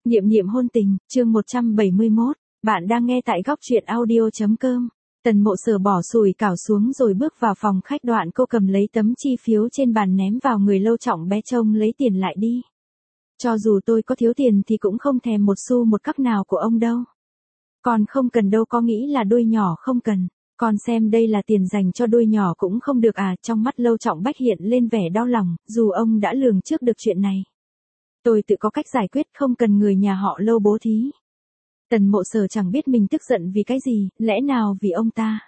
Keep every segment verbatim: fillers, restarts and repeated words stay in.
Niệm niệm hôn tình, chương một trăm bảy mươi mốt, bạn đang nghe tại góc truyện audio.com. Tần Mộ Sở bỏ sủi cảo xuống rồi bước vào phòng khách, đoạn cô cầm lấy tấm chi phiếu trên bàn ném vào người Lâu Trọng Bé, trông lấy tiền lại đi. Cho dù tôi có thiếu tiền thì cũng không thèm một xu một cắc nào của ông đâu. Còn không cần đâu, có nghĩ là đuôi nhỏ không cần. Còn xem đây là tiền dành cho đuôi nhỏ cũng không được à? Trong mắt Lâu Trọng Bách hiện lên vẻ đau lòng, dù ông đã lường trước được chuyện này. Tôi tự có cách giải quyết, không cần người nhà họ Lâu bố thí. Tần Mộ Sở chẳng biết mình tức giận vì cái gì, lẽ nào vì ông ta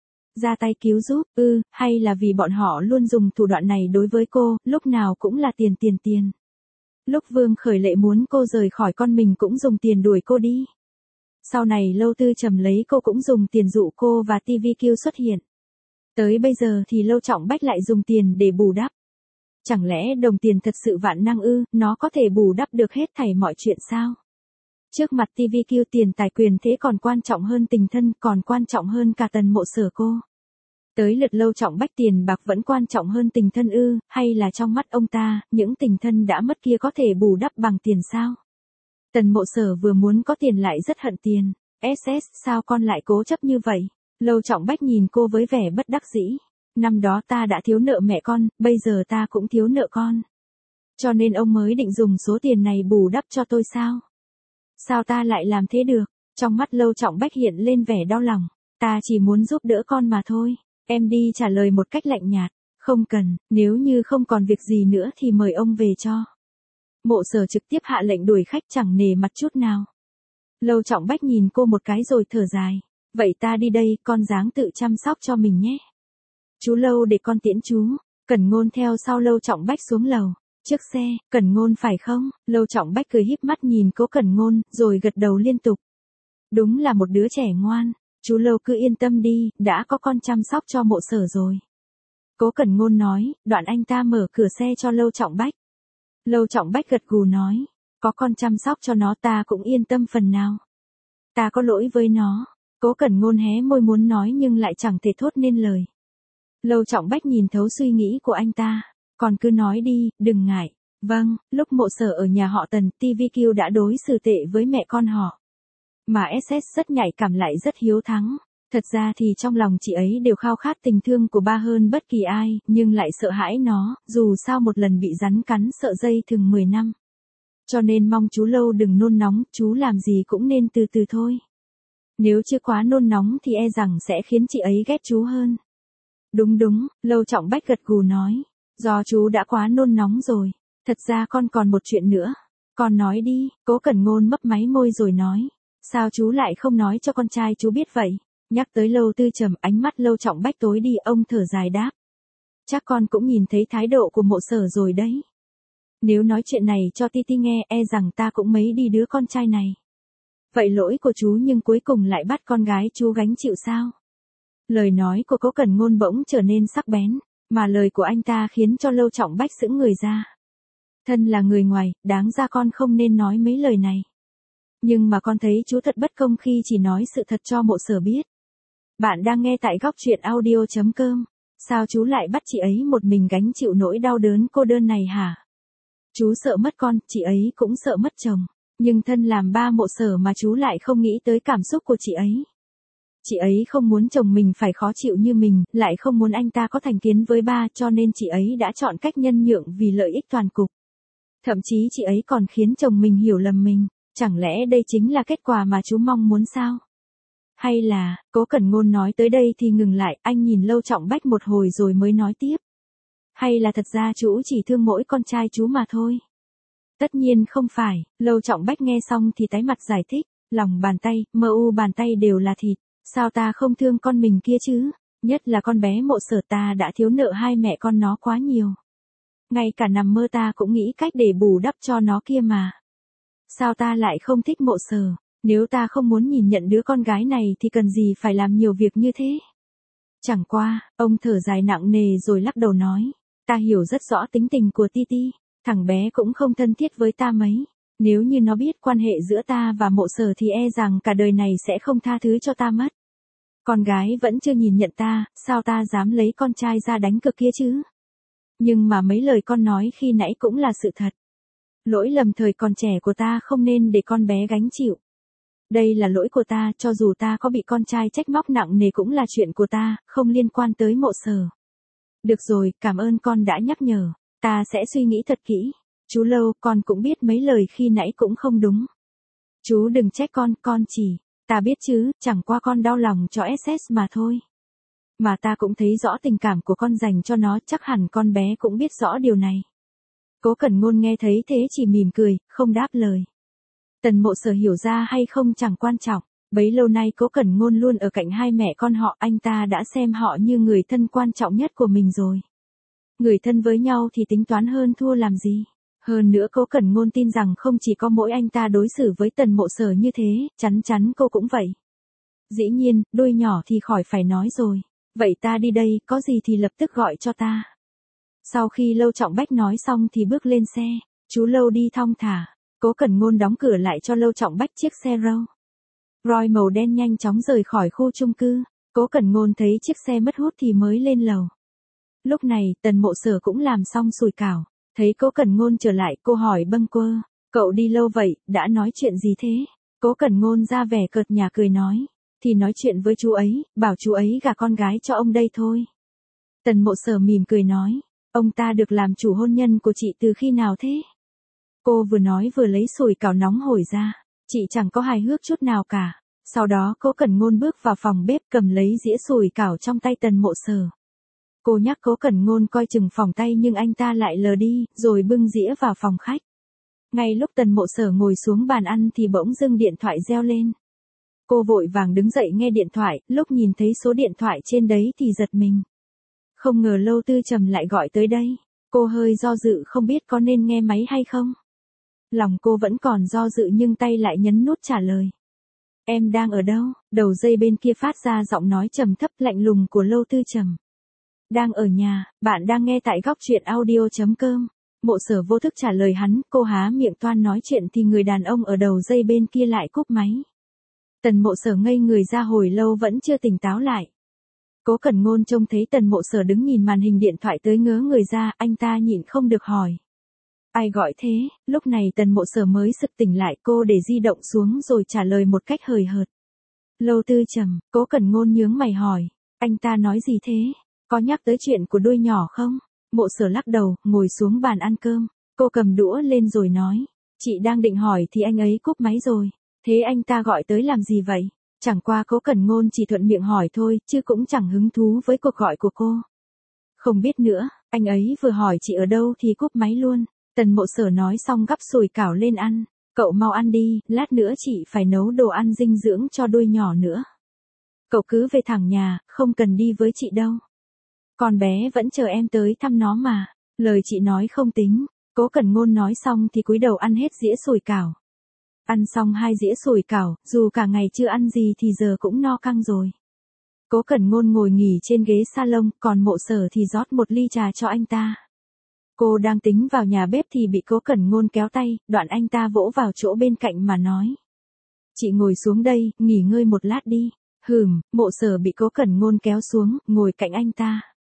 ra tay cứu giúp, ư, ừ, hay là vì bọn họ luôn dùng thủ đoạn này đối với cô, lúc nào cũng là tiền tiền tiền. Lúc Vương Khởi Lệ muốn cô rời khỏi con mình cũng dùng tiền đuổi cô đi. Sau này Lâu Tư Trầm lấy cô cũng dùng tiền dụ cô và ti vi kiu xuất hiện. Tới bây giờ thì Lâu Trọng Bách lại dùng tiền để bù đắp. Chẳng lẽ đồng tiền thật sự vạn năng ư, nó có thể bù đắp được hết thảy mọi chuyện sao? Trước mặt ti vi kiu, tiền tài quyền thế còn quan trọng hơn tình thân, còn quan trọng hơn cả Tần Mộ Sở cô. Tới lượt Lâu Trọng Bách, tiền bạc vẫn quan trọng hơn tình thân ư, hay là trong mắt ông ta, những tình thân đã mất kia có thể bù đắp bằng tiền sao? Tần Mộ Sở vừa muốn có tiền lại rất hận tiền. ét ét, sao con lại cố chấp như vậy? Lâu Trọng Bách nhìn cô với vẻ bất đắc dĩ. Năm đó ta đã thiếu nợ mẹ con, bây giờ ta cũng thiếu nợ con. Cho nên ông mới định dùng số tiền này bù đắp cho tôi sao? Sao ta lại làm thế được? Trong mắt Lâu Trọng Bách hiện lên vẻ đau lòng. Ta chỉ muốn giúp đỡ con mà thôi. Em đi trả lời một cách lạnh nhạt. Không cần, nếu như không còn việc gì nữa thì mời ông về cho. Mộ Sở trực tiếp hạ lệnh đuổi khách, chẳng nề mặt chút nào. Lâu Trọng Bách nhìn cô một cái rồi thở dài. Vậy ta đi đây, con ráng tự chăm sóc cho mình nhé. Chú Lâu để con tiễn chú. Cẩn Ngôn theo sau Lâu Trọng Bách xuống lầu. Trước xe, Cẩn Ngôn phải không? Lâu Trọng Bách cười híp mắt nhìn Cố Cẩn Ngôn, rồi gật đầu liên tục. Đúng là một đứa trẻ ngoan. Chú Lâu cứ yên tâm đi, đã có con chăm sóc cho Mộ Sở rồi. Cố Cẩn Ngôn nói, đoạn anh ta mở cửa xe cho Lâu Trọng Bách. Lâu Trọng Bách gật gù nói, có con chăm sóc cho nó ta cũng yên tâm phần nào. Ta có lỗi với nó. Cố Cẩn Ngôn hé môi muốn nói nhưng lại chẳng thể thốt nên lời. Lâu Trọng Bách nhìn thấu suy nghĩ của anh ta. Còn cứ nói đi, đừng ngại. Vâng, lúc Mộ Sở ở nhà họ Tần, ti vi kiu đã đối xử tệ với mẹ con họ. Mà ét ét rất nhạy cảm lại rất hiếu thắng. Thật ra thì trong lòng chị ấy đều khao khát tình thương của ba hơn bất kỳ ai, nhưng lại sợ hãi nó, dù sao một lần bị rắn cắn sợ dây thừng mười năm. Cho nên mong chú Lâu đừng nôn nóng, chú làm gì cũng nên từ từ thôi. Nếu chưa quá nôn nóng thì e rằng sẽ khiến chị ấy ghét chú hơn. Đúng đúng, Lâu Trọng Bách gật gù nói. Do chú đã quá nôn nóng rồi. Thật ra con còn một chuyện nữa. Con nói đi. Cố Cẩn Ngôn mấp máy môi rồi nói. Sao chú lại không nói cho con trai chú biết vậy? Nhắc tới Lâu Tư Trầm, ánh mắt Lâu Trọng Bách tối đi, ông thở dài đáp. Chắc con cũng nhìn thấy thái độ của Mộ Sở rồi đấy. Nếu nói chuyện này cho Ti Ti nghe, e rằng ta cũng mấy đi đứa con trai này. Vậy lỗi của chú nhưng cuối cùng lại bắt con gái chú gánh chịu sao? Lời nói của Cố Cẩn Ngôn bỗng trở nên sắc bén. Mà lời của anh ta khiến cho Lâu Trọng Bách sững người ra. Thân là người ngoài, đáng ra con không nên nói mấy lời này. Nhưng mà con thấy chú thật bất công khi chỉ nói sự thật cho Mộ Sở biết. Bạn đang nghe tại góc truyện audio.com. Sao chú lại bắt chị ấy một mình gánh chịu nỗi đau đớn cô đơn này hả? Chú sợ mất con, chị ấy cũng sợ mất chồng. Nhưng thân làm ba Mộ Sở mà chú lại không nghĩ tới cảm xúc của chị ấy. Chị ấy không muốn chồng mình phải khó chịu như mình, lại không muốn anh ta có thành kiến với ba, cho nên chị ấy đã chọn cách nhân nhượng vì lợi ích toàn cục. Thậm chí chị ấy còn khiến chồng mình hiểu lầm mình. Chẳng lẽ đây chính là kết quả mà chú mong muốn sao? Hay là, Cố Cẩn Ngôn nói tới đây thì ngừng lại, anh nhìn Lâu Trọng Bách một hồi rồi mới nói tiếp. Hay là thật ra chú chỉ thương mỗi con trai chú mà thôi? Tất nhiên không phải. Lâu Trọng Bách nghe xong thì tái mặt giải thích. Lòng bàn tay, mờ u bàn tay đều là thịt. Sao ta không thương con mình kia chứ? Nhất là con bé Mộ Sở, ta đã thiếu nợ hai mẹ con nó quá nhiều. Ngay cả nằm mơ ta cũng nghĩ cách để bù đắp cho nó kia mà. Sao ta lại không thích Mộ Sở? Nếu ta không muốn nhìn nhận đứa con gái này thì cần gì phải làm nhiều việc như thế? Chẳng qua, ông thở dài nặng nề rồi lắc đầu nói. Ta hiểu rất rõ tính tình của Ti Ti. Thằng bé cũng không thân thiết với ta mấy. Nếu như nó biết quan hệ giữa ta và Mộ Sở thì e rằng cả đời này sẽ không tha thứ cho ta mất. Con gái vẫn chưa nhìn nhận ta, sao ta dám lấy con trai ra đánh cược kia chứ? Nhưng mà mấy lời con nói khi nãy cũng là sự thật. Lỗi lầm thời còn trẻ của ta không nên để con bé gánh chịu. Đây là lỗi của ta, cho dù ta có bị con trai trách móc nặng nề cũng là chuyện của ta, không liên quan tới Mộ Sở. Được rồi, cảm ơn con đã nhắc nhở, ta sẽ suy nghĩ thật kỹ. Chú Lâu, con cũng biết mấy lời khi nãy cũng không đúng. Chú đừng trách con, con chỉ, ta biết chứ, chẳng qua con đau lòng cho ét ét mà thôi. Mà ta cũng thấy rõ tình cảm của con dành cho nó, chắc hẳn con bé cũng biết rõ điều này. Cố Cẩn Ngôn nghe thấy thế chỉ mỉm cười, không đáp lời. Tần Mộ Sở hiểu ra hay không chẳng quan trọng, bấy lâu nay Cố Cẩn Ngôn luôn ở cạnh hai mẹ con họ, anh ta đã xem họ như người thân quan trọng nhất của mình rồi. Người thân với nhau thì tính toán hơn thua làm gì. Hơn nữa Cố Cẩn Ngôn tin rằng không chỉ có mỗi anh ta đối xử với Tần Mộ Sở như thế, chắn chắn cô cũng vậy. Dĩ nhiên, đôi nhỏ thì khỏi phải nói rồi. Vậy ta đi đây, có gì thì lập tức gọi cho ta. Sau khi Lâu Trọng Bách nói xong thì bước lên xe, chú Lâu đi thong thả, Cố Cẩn Ngôn đóng cửa lại cho Lâu Trọng Bách chiếc xe Rolls Royce màu đen nhanh chóng rời khỏi khu chung cư. Cố Cẩn Ngôn thấy chiếc xe mất hút thì mới lên lầu. Lúc này, Tần Mộ Sở cũng làm xong sủi cảo, thấy Cố Cẩn Ngôn trở lại, cô hỏi bâng quơ, cậu đi lâu vậy, đã nói chuyện gì thế? Cố Cẩn Ngôn ra vẻ cợt nhả cười nói, thì nói chuyện với chú ấy, bảo chú ấy gả con gái cho ông đây thôi. Tần Mộ Sở mỉm cười nói, ông ta được làm chủ hôn nhân của chị từ khi nào thế? Cô vừa nói vừa lấy sủi cảo nóng hổi ra, chị chẳng có hài hước chút nào cả. Sau đó Cố Cẩn Ngôn bước vào phòng bếp cầm lấy dĩa sủi cảo trong tay Tần Mộ Sở. Cô nhắc Cố Cẩn Ngôn coi chừng phòng tay nhưng anh ta lại lờ đi, rồi bưng dĩa vào phòng khách. Ngay lúc Tần Mộ Sở ngồi xuống bàn ăn thì bỗng dưng điện thoại reo lên. Cô vội vàng đứng dậy nghe điện thoại, lúc nhìn thấy số điện thoại trên đấy thì giật mình. Không ngờ Lâu Tư Trầm lại gọi tới đây, cô hơi do dự không biết có nên nghe máy hay không. Lòng cô vẫn còn do dự nhưng tay lại nhấn nút trả lời. Em đang ở đâu? Đầu dây bên kia phát ra giọng nói trầm thấp lạnh lùng của Lâu Tư Trầm. Đang ở nhà, bạn đang nghe tại góc truyện audio chấm com. Mộ Sở vô thức trả lời hắn, cô há miệng toan nói chuyện thì người đàn ông ở đầu dây bên kia lại cúp máy. Tần Mộ Sở ngây người ra hồi lâu vẫn chưa tỉnh táo lại. Cố Cẩn Ngôn trông thấy Tần Mộ Sở đứng nhìn màn hình điện thoại tới ngớ người ra, anh ta nhịn không được hỏi. Ai gọi thế? Lúc này Tần Mộ Sở mới sực tỉnh lại, cô để di động xuống rồi trả lời một cách hời hợt. Lâu Tư Trầm. Cố Cẩn Ngôn nhướng mày hỏi, anh ta nói gì thế? Có nhắc tới chuyện của đôi nhỏ không? Mộ Sở lắc đầu, ngồi xuống bàn ăn cơm. Cô cầm đũa lên rồi nói, chị đang định hỏi thì anh ấy cúp máy rồi. Thế anh ta gọi tới làm gì vậy? Chẳng qua Cố Cẩn Ngôn chỉ thuận miệng hỏi thôi, chứ cũng chẳng hứng thú với cuộc gọi của cô. Không biết nữa, anh ấy vừa hỏi chị ở đâu thì cúp máy luôn. Tần Mộ Sở nói xong gắp sủi cảo lên ăn. Cậu mau ăn đi, lát nữa chị phải nấu đồ ăn dinh dưỡng cho đôi nhỏ nữa. Cậu cứ về thẳng nhà, không cần đi với chị đâu. Con bé vẫn chờ em tới thăm nó mà. Lời chị nói không tính. Cố Cẩn Ngôn nói xong thì cúi đầu ăn hết dĩa sủi cảo. Ăn xong hai dĩa sủi cảo, dù cả ngày chưa ăn gì thì giờ cũng no căng rồi. Cố Cẩn Ngôn ngồi nghỉ trên ghế salon, còn Mộ Sở thì rót một ly trà cho anh ta. Cô đang tính vào nhà bếp thì bị Cố Cẩn Ngôn kéo tay, đoạn anh ta vỗ vào chỗ bên cạnh mà nói. Chị ngồi xuống đây, nghỉ ngơi một lát đi. Hừm, Mộ Sở bị Cố Cẩn Ngôn kéo xuống, ngồi cạnh anh ta.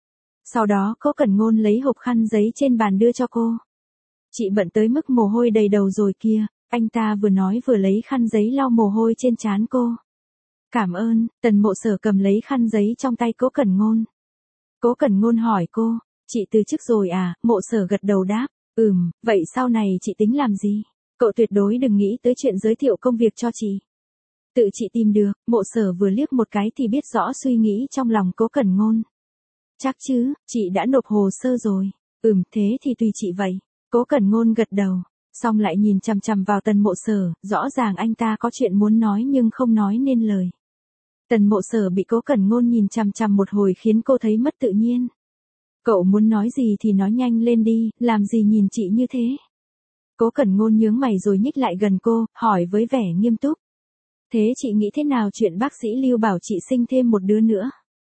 Sau đó Cố Cẩn Ngôn lấy hộp khăn giấy trên bàn đưa cho cô. Chị bận tới mức mồ hôi đầy đầu rồi kia. Anh ta vừa nói vừa lấy khăn giấy lau mồ hôi trên trán cô. Cảm ơn. Tần Mộ Sở cầm lấy khăn giấy trong tay Cố Cẩn Ngôn. Cố Cẩn Ngôn hỏi cô, chị từ chức rồi à? Mộ Sở gật đầu đáp, ừm, vậy sau này chị tính làm gì? Cậu tuyệt đối đừng nghĩ tới chuyện giới thiệu công việc cho chị. Tự chị tìm được. Mộ Sở vừa liếc một cái thì biết rõ suy nghĩ trong lòng Cố Cẩn Ngôn. Chắc chứ, chị đã nộp hồ sơ rồi. Ừm, thế thì tùy chị vậy. Cố Cẩn Ngôn gật đầu. Xong lại nhìn chằm chằm vào Tần Mộ Sở, rõ ràng anh ta có chuyện muốn nói nhưng không nói nên lời. Tần Mộ Sở bị Cố Cẩn Ngôn nhìn chằm chằm một hồi khiến cô thấy mất tự nhiên. Cậu muốn nói gì thì nói nhanh lên đi, làm gì nhìn chị như thế? Cố Cẩn Ngôn nhướng mày rồi nhích lại gần cô, hỏi với vẻ nghiêm túc. Thế chị nghĩ thế nào chuyện bác sĩ Lưu bảo chị sinh thêm một đứa nữa?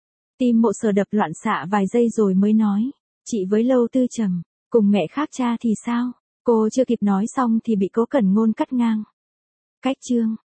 Tim Mộ Sở đập loạn xạ vài giây rồi mới nói. Chị với Lâu Tư Trầm, cùng mẹ khác cha thì sao? Cô chưa kịp nói xong thì bị Cố Cẩn Ngôn cắt ngang. Cách chương.